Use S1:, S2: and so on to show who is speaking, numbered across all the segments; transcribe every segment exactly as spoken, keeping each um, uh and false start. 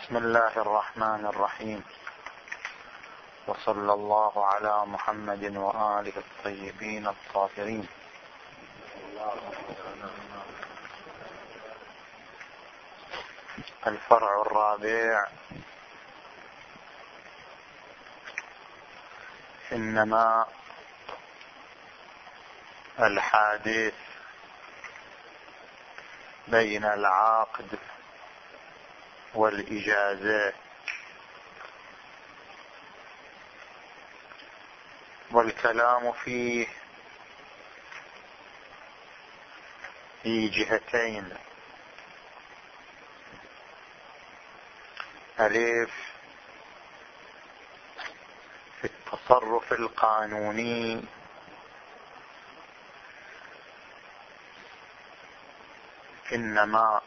S1: بسم الله الرحمن الرحيم، وصلى الله على محمد وآله الطيبين الطاهرين. الفرع الرابع: إنما الحادث بين العقد والإجازة، والكلام فيه في جهتين: ألف في التصرف القانوني، إنما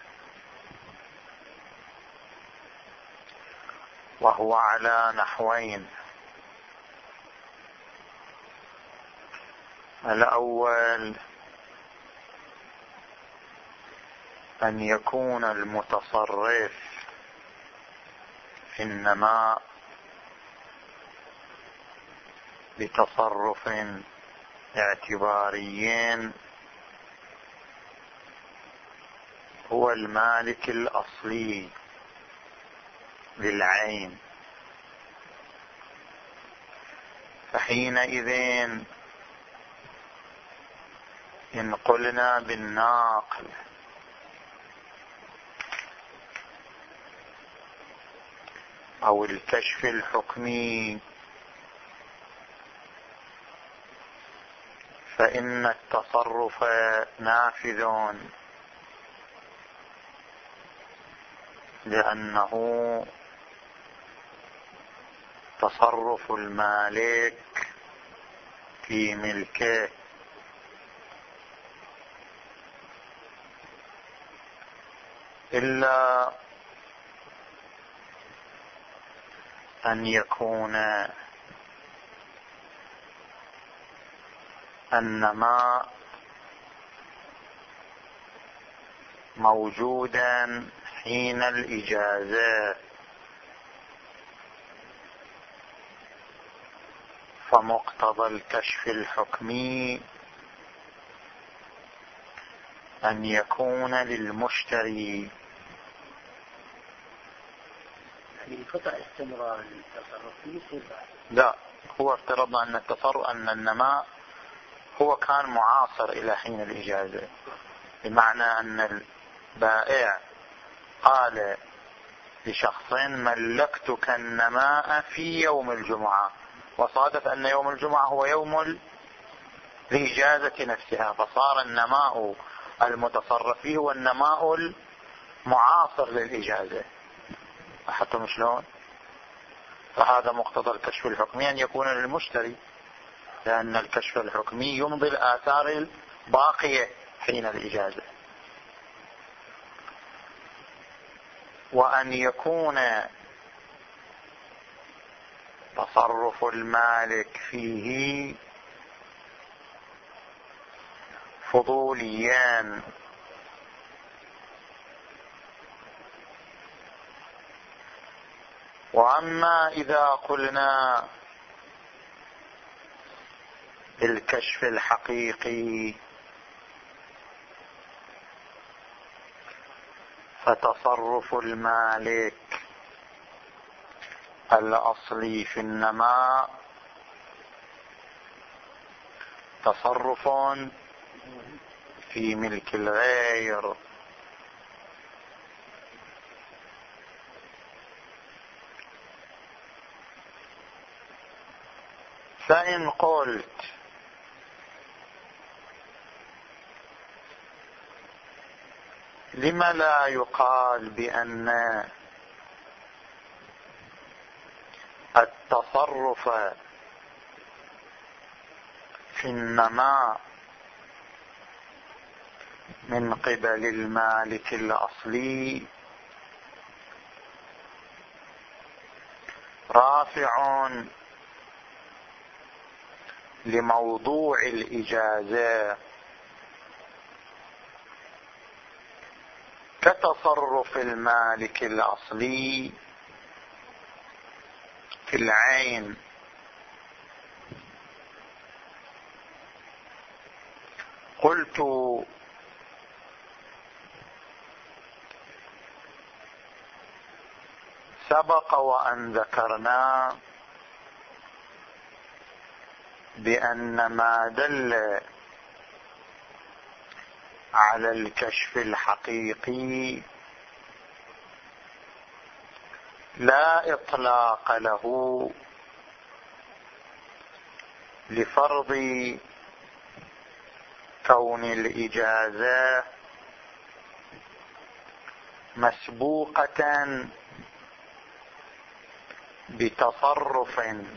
S1: وهو على نحوين: الأول أن يكون المتصرف إنما بتصرف اعتباري هو المالك الأصلي للعين، فحينئذ إن قلنا بالناقل أو الكشف الحكمي فإن التصرف نافذ، لأنه تصرف المالك في ملكه، إلا أن يكون النماء موجودا حين الإجازة، فمقتضى الكشف الحكمي أن يكون للمشتري.
S2: يعني قطع استمرار التصرف فيه؟
S1: لا، هو افترض أن التصرف أن النماء هو كان معاصر إلى حين الإجازة، بمعنى أن البائع قال لشخص: ملكتك النماء في يوم الجمعة، وصادف أن يوم الجمعة هو يوم الإجازة نفسها، فصار النماء المتصرف فيه هو النماء المعاصر للإجازة. أحطم شلون؟ فهذا مقتضى الكشف الحكمي أن يكون للمشتري، لأن الكشف الحكمي يمضي الآثار الباقية حين الإجازة. وأن يكون تصرف المالك فيه فضوليان، وأما إذا قلنا بالكشف الحقيقي فتصرف المالك الأصلي في النماء تصرف في ملك الغير، فإن قلت لم لا يقال بأن التصرف في النماء من قبل المالك الأصلي رافع لموضوع الإجازة، كتصرف المالك الأصلي في العين. قلت سبق وأن ذكرنا بأن ما دل على الكشف الحقيقي لا إطلاق له لفرض كون الإجازة مسبوقة بتصرف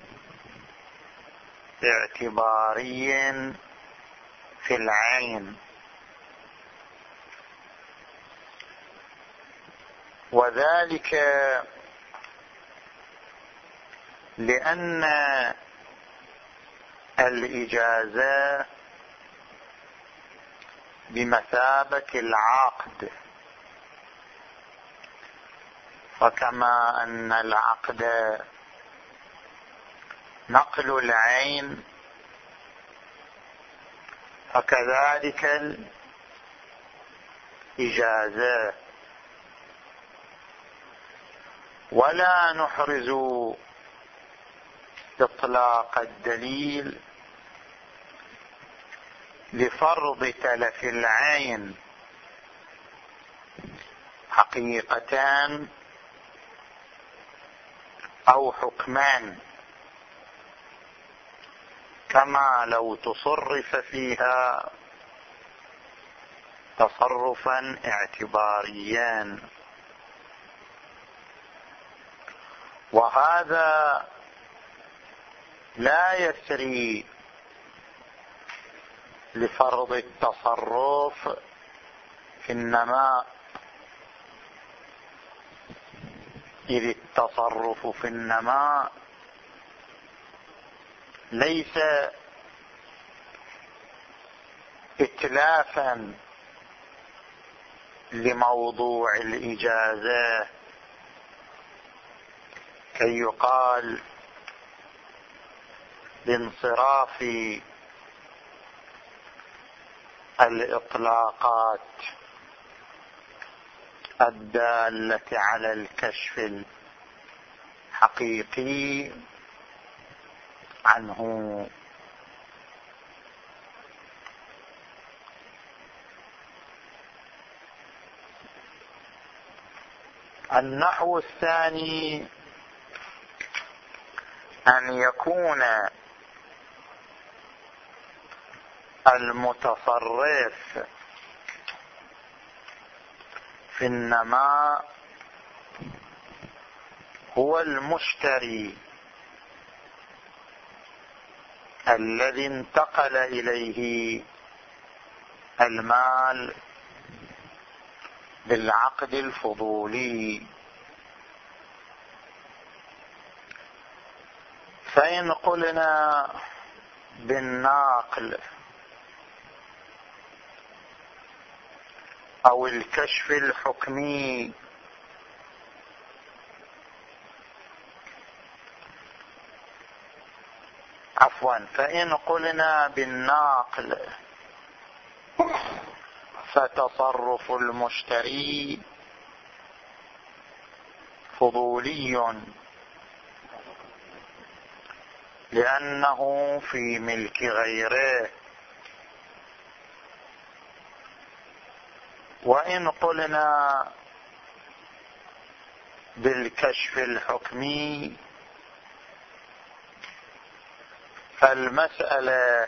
S1: اعتباري في العين، وذلك لأن الإجازة بمثابة العقد، فكما أن العقد نقل العين فكذلك الإجازة. ولا نحرز إطلاق الدليل لفرض تلف العين حقيقتان أو حكمان، كما لو تصرف فيها تصرفا اعتباريا. وهذا لا يسري لفرض التصرف في النماء، إذ التصرف في النماء ليس إتلافا لموضوع الإجازة كي يقال بانصراف الإطلاقات الدالة على الكشف الحقيقي عنه. النحو الثاني أن يكون المتصرف في النماء هو المشتري الذي انتقل إليه المال بالعقد الفضولي. فإن قلنا بالناقل أو الكشف الحكمي عفوا فإن قلنا بالناقل فتصرف المشتري فضولي لأنه في ملك غيره. وإن قلنا بالكشف الحكمي فالمسألة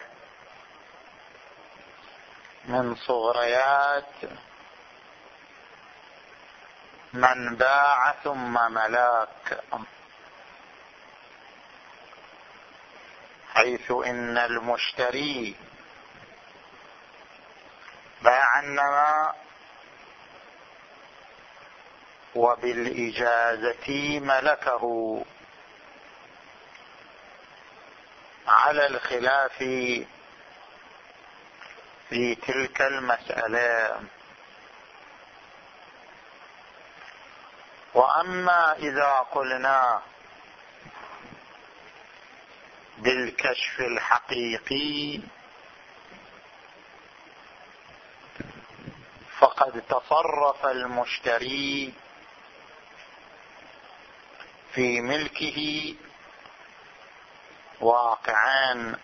S1: من صغريات من باع ثم ملاك، حيث إن المشتري باع النماء وبالإجازة ملكه، على الخلاف في تلك المسألة. وأما إذا قلنا بالكشف الحقيقي فقد تصرف المشتري في ملكه واقعان: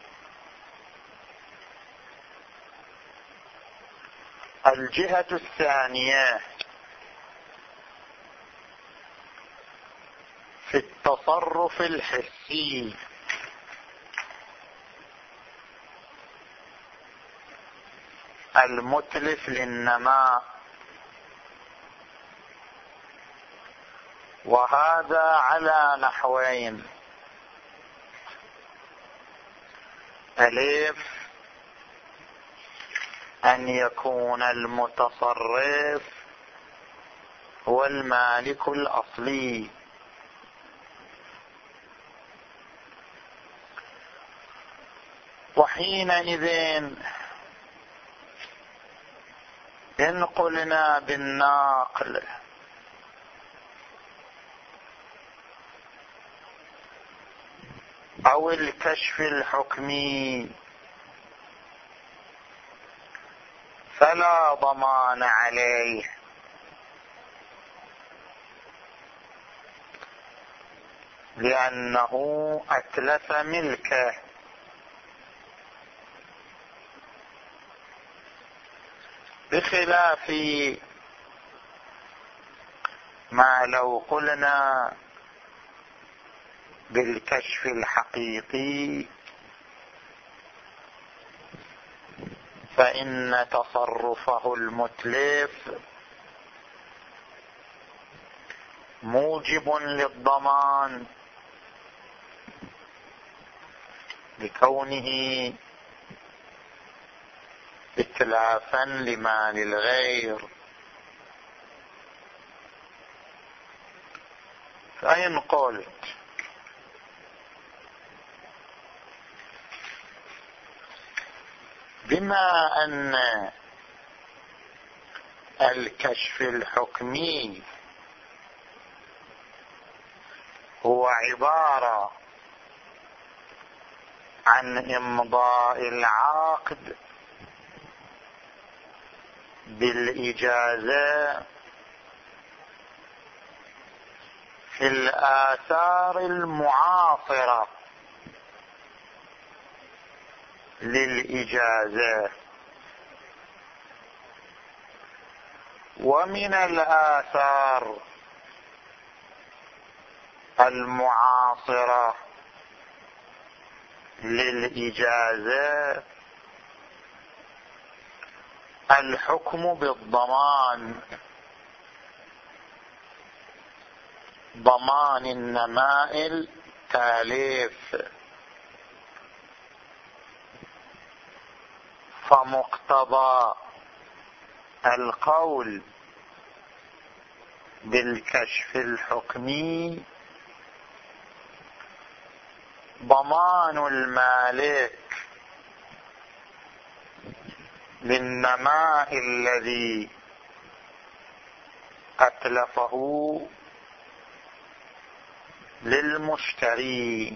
S1: الجهة الثانية في التصرف الحسي، المتلف للنماء، وهذا على نحوين: ألف، أن يكون المتصرف هو المالك الأصلي، وحينئذ إن قلنا بالناقل أو الكشف الحكمي فلا ضمان عليه، لأنه أتلف ملكه، بخلاف ما لو قلنا بالكشف الحقيقي فإن تصرفه المتلف موجب للضمان لكونه إتلافا لمال الغير. فإن قلت بما أن الكشف الحكمي هو عبارة عن إمضاء العقد بالإجازة في الآثار المعاصرة للإجازة، ومن الآثار المعاصرة للإجازة الحكم بالضمان، ضمان النماء التالف. فمقتضى القول بالكشف الحكمي ضمان المالك للنماء الذي أتلفه للمشتري.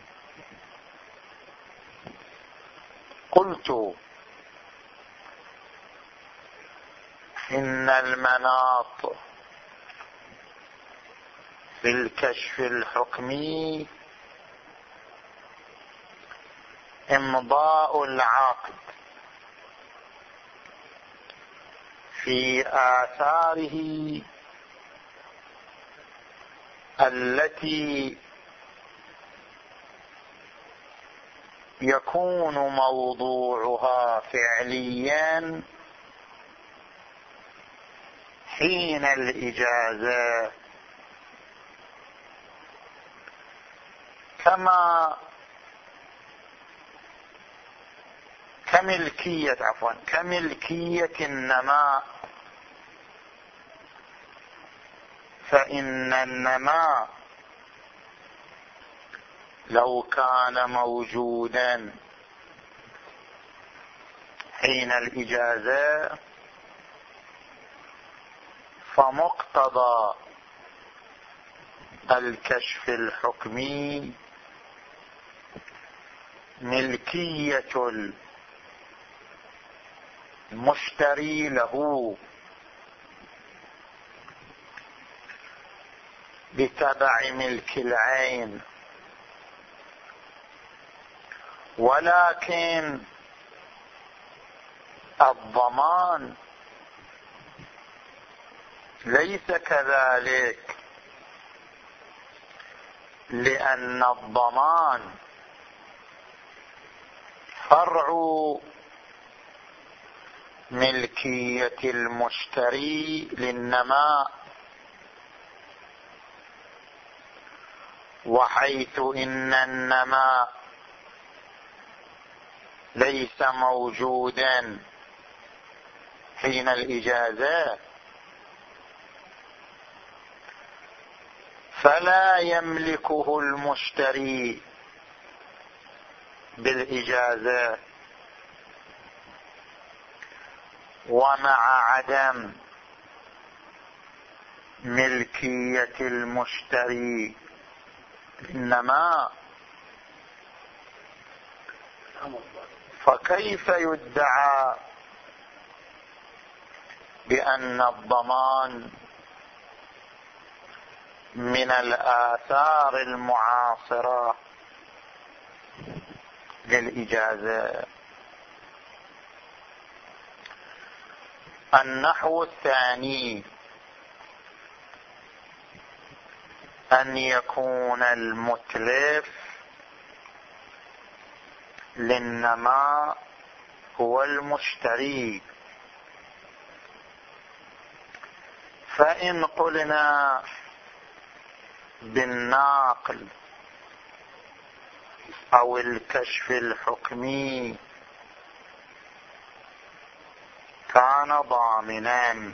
S1: قلت إن المناط في الكشف الحكمي إمضاء العقد في آثاره التي يكون موضوعها فعليا حين الإجازة، كما كملكية عفوا كملكية النماء، فإن النماء لو كان موجودا حين الإجازة فمقتضى الكشف الحكمي ملكية المشتري له بتبع ملك العين، ولكن الضمان ليس كذلك، لأن الضمان فرع ملكية المشتري للنماء، وحيث إن النماء ليس موجودا حين الإجازة، فلا يملكه المشتري بالإجازة، ومع عدم ملكية المشتري إنما فكيف يدعى بأن الضمان من الآثار المعاصرة للإجازة؟ النحو الثاني أن يكون المتلف للنماء هو المشتري، فإن قلنا بالناقل أو الكشف الحكمي كان ضامنا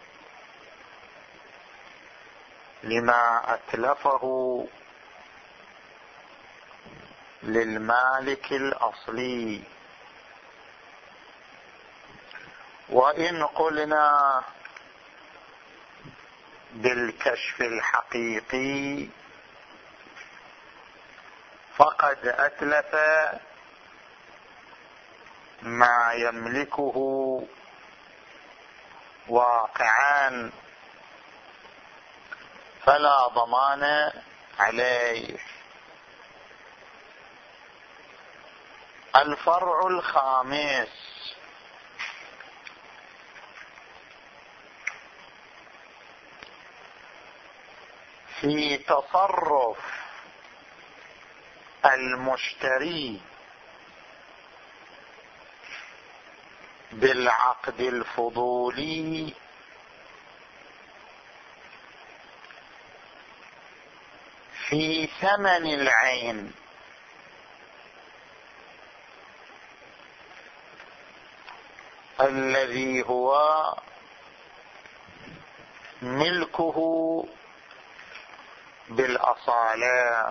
S1: لما أتلفه للمالك الأصلي، وإن قلنا بالكشف الحقيقي فقد أتلف ما يملكه واقعا فلا ضمان عليه. الفرع الخامس في تصرف المشتري بالعقد الفضولي في ثمن العين، الذي هو ملكه بالأصالة،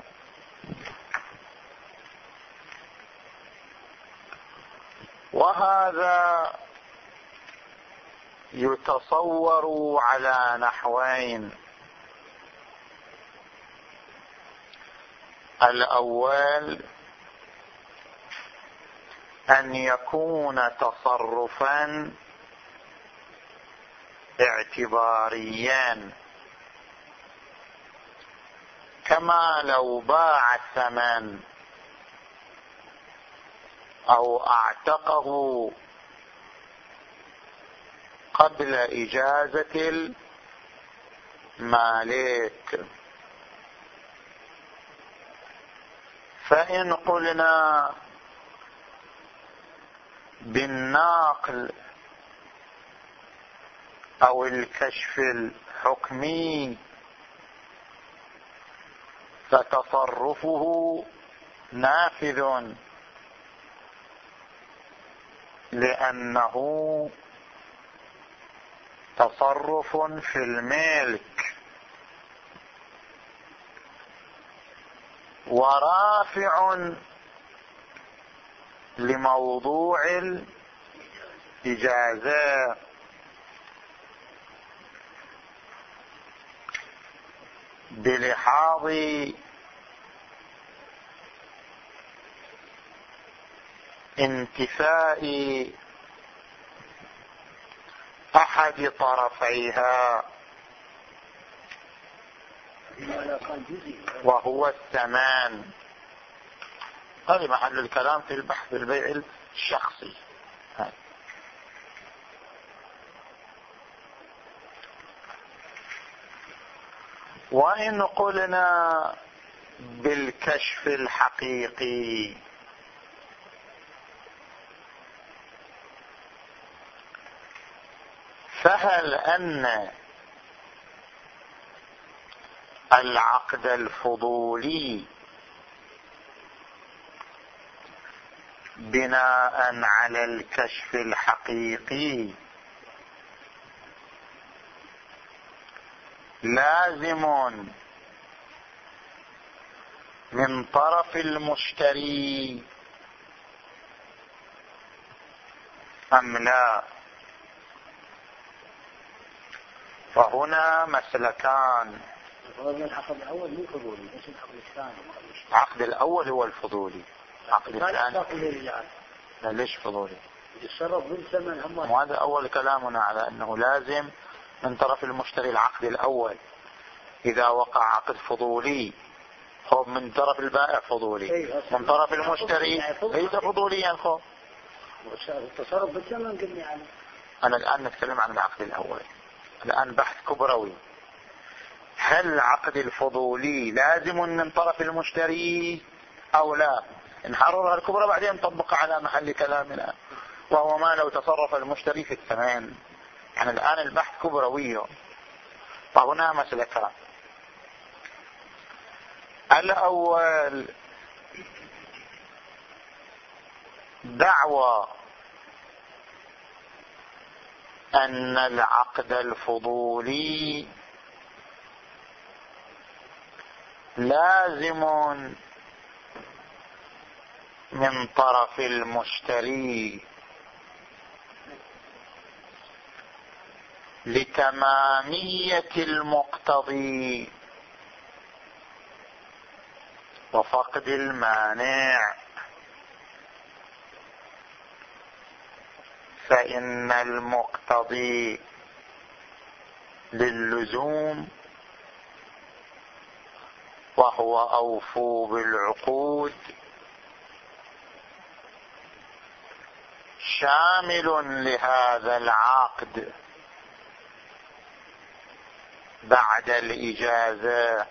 S1: وهذا يتصور على نحوين: الأول أن يكون تصرفا اعتباريا، كما لو باع الثمن أو اعتقه قبل إجازة المالك. فإن قلنا بالناقل أو الكشف الحكمي فتصرفه نافذ، لأنه تصرف في الملك ورافع لموضوع الإجازة. بلحاظ انتفاء أحد طرفيها وهو الثمان. هذا محل الكلام في البحث البيع الشخصي. وإن قلنا بالكشف الحقيقي فهل أن العقد الفضولي بناء على الكشف الحقيقي لازم من طرف المشتري أم لا؟ فهنا مسلكان.
S2: العقد الأول مو فضولي بس العقد الثاني.
S1: العقد الأول هو الفضولي. العقد الثاني لا. ليش فضولي؟
S2: يتصرف بالثمن هم.
S1: وهذا أول كلامنا على أنه لازم من طرف المشتري العقد الأول. إذا وقع عقد فضولي هو من طرف البائع فضولي، من طرف المشتري ليس فضوليا. خو
S2: التصرف بالثمن قلنا عنه.
S1: أنا الآن نتكلم عن العقد الأول. الآن بحث كبروي. هل العقد الفضولي لازم من طرف المشتري أو لا؟ نحررها الكبرى بعدين نطبقها على محل كلامنا، وهو ما لو تصرف المشتري في الثمن. يعني الآن البحث كبروي. فهنا مسلكان. الأول دعوى أن العقد الفضولي لازم من طرف المشتري لتمامية المقتضي وفقد المانع، فإن المقتضي للزوم وهو أوفوا بالعقود شامل لهذا العقد بعد الإجازة،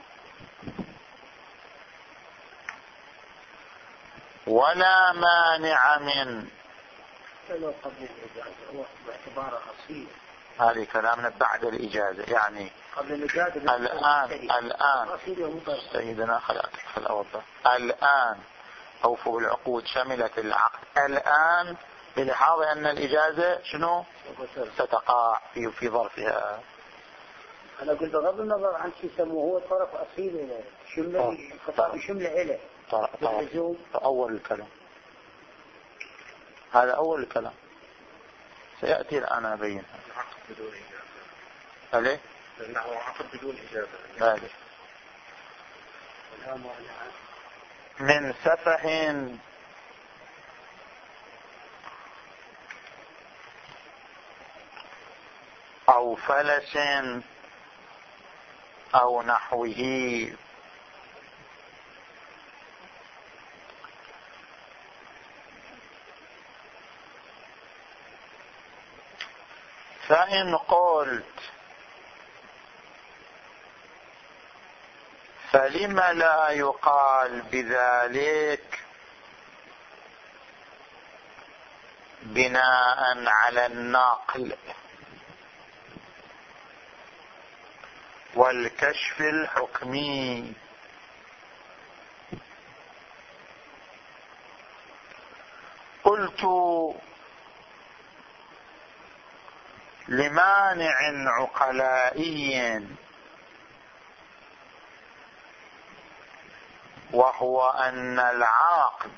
S1: ولا مانع من
S2: لو قبل الإجازة باعتباره أصيل.
S1: هذه كلامنا بعد الإجازة. يعني
S2: قبل الإجازة
S1: الآن الآن سيدنا خلاص خل أوضح. الآن أوفوا بالعقود شملت العقد الآن بلحاظ أن الإجازة شنو ستقع في في ظرفها.
S2: أنا قلت بغض النظر عن شو يسموه هو طرف أصيل له شمل خطاب شمله له
S1: أول الكلام. هذا أول الكلام سيأتي الآن أبين.
S3: العقد بدون إجازة.
S1: هل
S3: لأنه عقد بدون إجازة.
S1: هذا من سفح أو فلس أو نحوه. فإن قلت فلم لا يقال بذلك بناء على النقل والكشف الحكمي؟ قلت لمانع عقلائي وهو أن العقد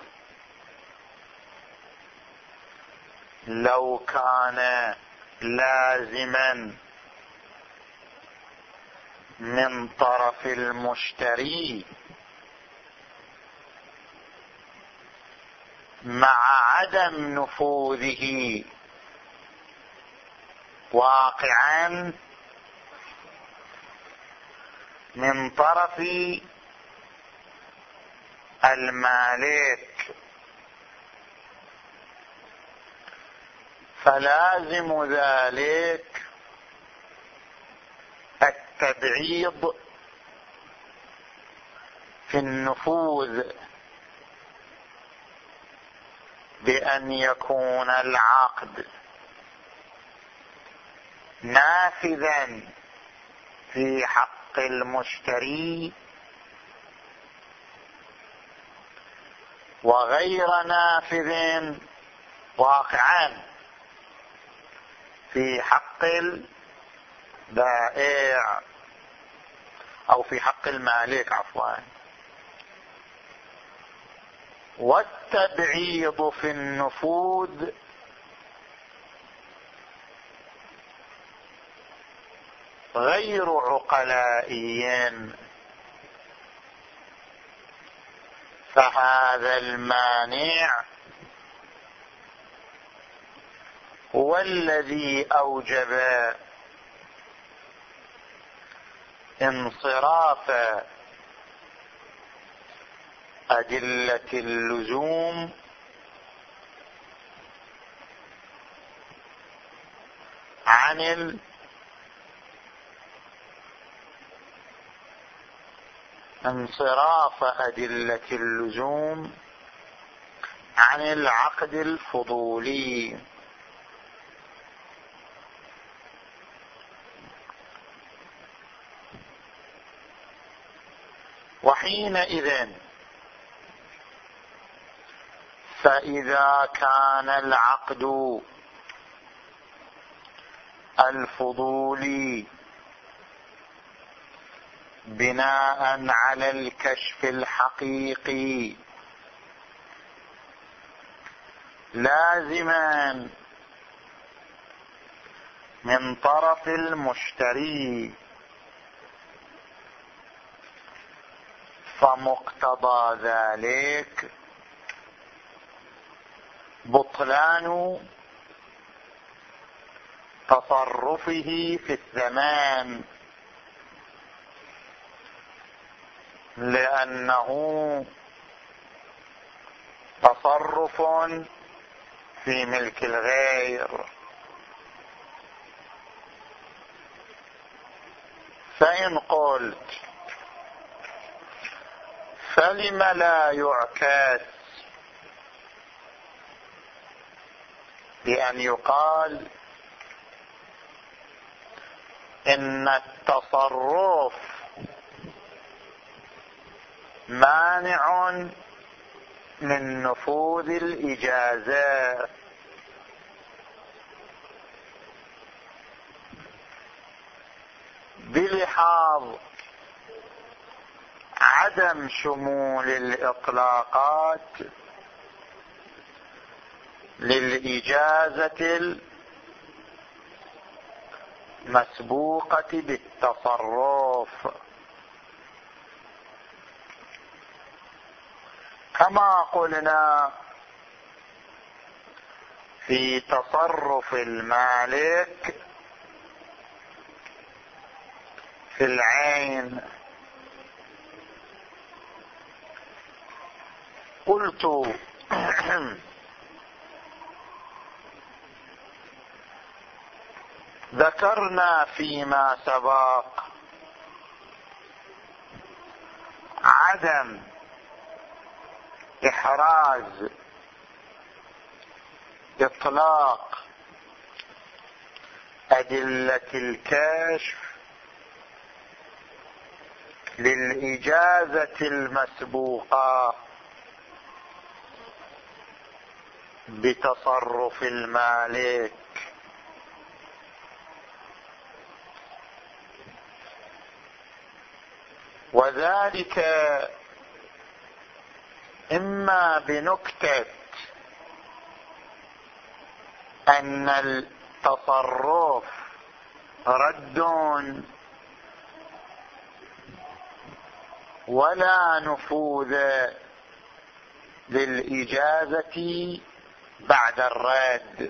S1: لو كان لازما من طرف المشتري مع عدم نفوذه واقعا من طرف المالك، فلازم ذلك التبعيض في النفوذ بأن يكون العقد نافذا في حق المشتري وغير نافذ واقعا في حق البائع أو في حق المالك عفوا. والتبعيض في النفوذ غير عقلائي، فهذا المانع هو الذي أوجب انصراف أدلة اللزوم عن ال انصراف أدلة اللزوم عن العقد الفضولي. وحينئذ فإذا كان العقد الفضولي بناء على الكشف الحقيقي لازما من طرف المشتري، فمقتضى ذلك بطلان تصرفه في الزمان، لأنه تصرف في ملك الغير. فإن قلت فلم لا يعكس بأن يقال إن التصرف مانع من نفوذ الإجازة، بلحاظ عدم شمول الإطلاقات للإجازة المسبوقة بالتصرف، كما قلنا في تصرف المالك في العين. قلت ذكرنا فيما سبق عدم إحراز إطلاق أدلة الكشف للإجازة المسبوقة بتصرف المالك، وذلك إما بنكتة أن التصرف رد ولا نفوذ للإجازة بعد الرد.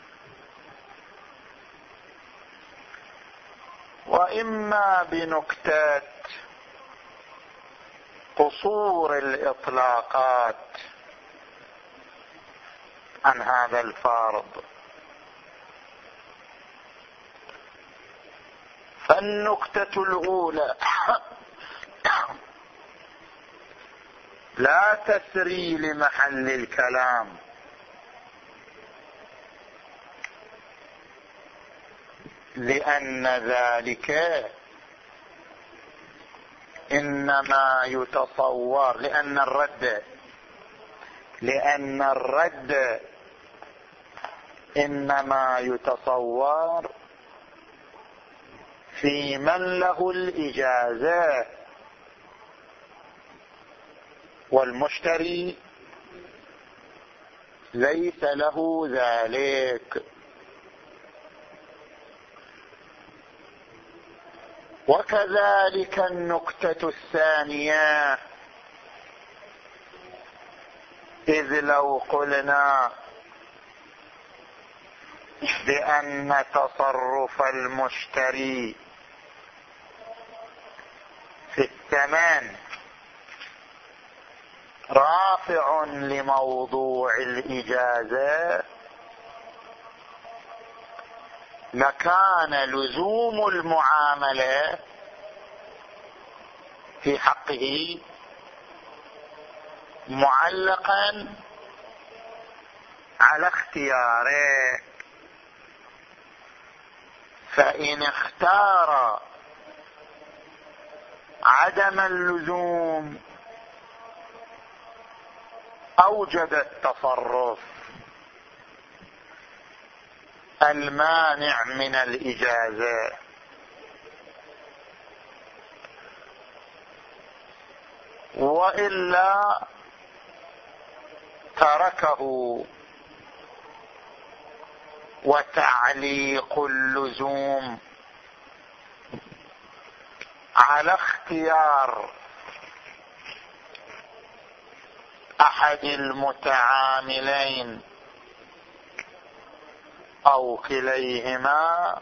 S1: وإما بنكتة قصور الإطلاقات عن هذا الفرض. فالنكتة الأولى لا تسري لمحل الكلام، لأن ذلك إنما يتصور، لأن الرد لأن الرد إنما يتصور في من له الإجازة، والمشتري ليس له ذلك. وكذلك النكتة الثانية، إذ لو قلنا بأن تصرف المشتري في الثمن رافع لموضوع الإجازة، لكان لزوم المعاملة في حقه معلقا على اختياره، فإن اختار عدم اللزوم أوجد التصرف المانع من الإجازة. وإلا تركه، وتعليق اللزوم على اختيار أحد المتعاملين أو كليهما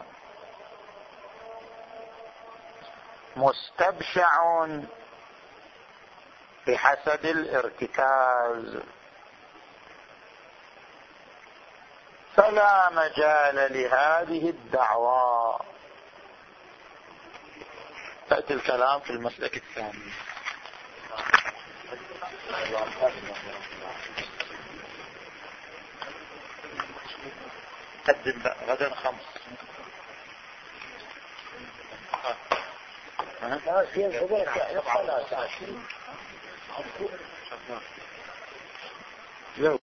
S1: مستبشع بحسب الارتكاز، فلا مجال لهذه الدعوى. تأتي الكلام في المسلك الثاني. قدم بقى غدا خمس. ها؟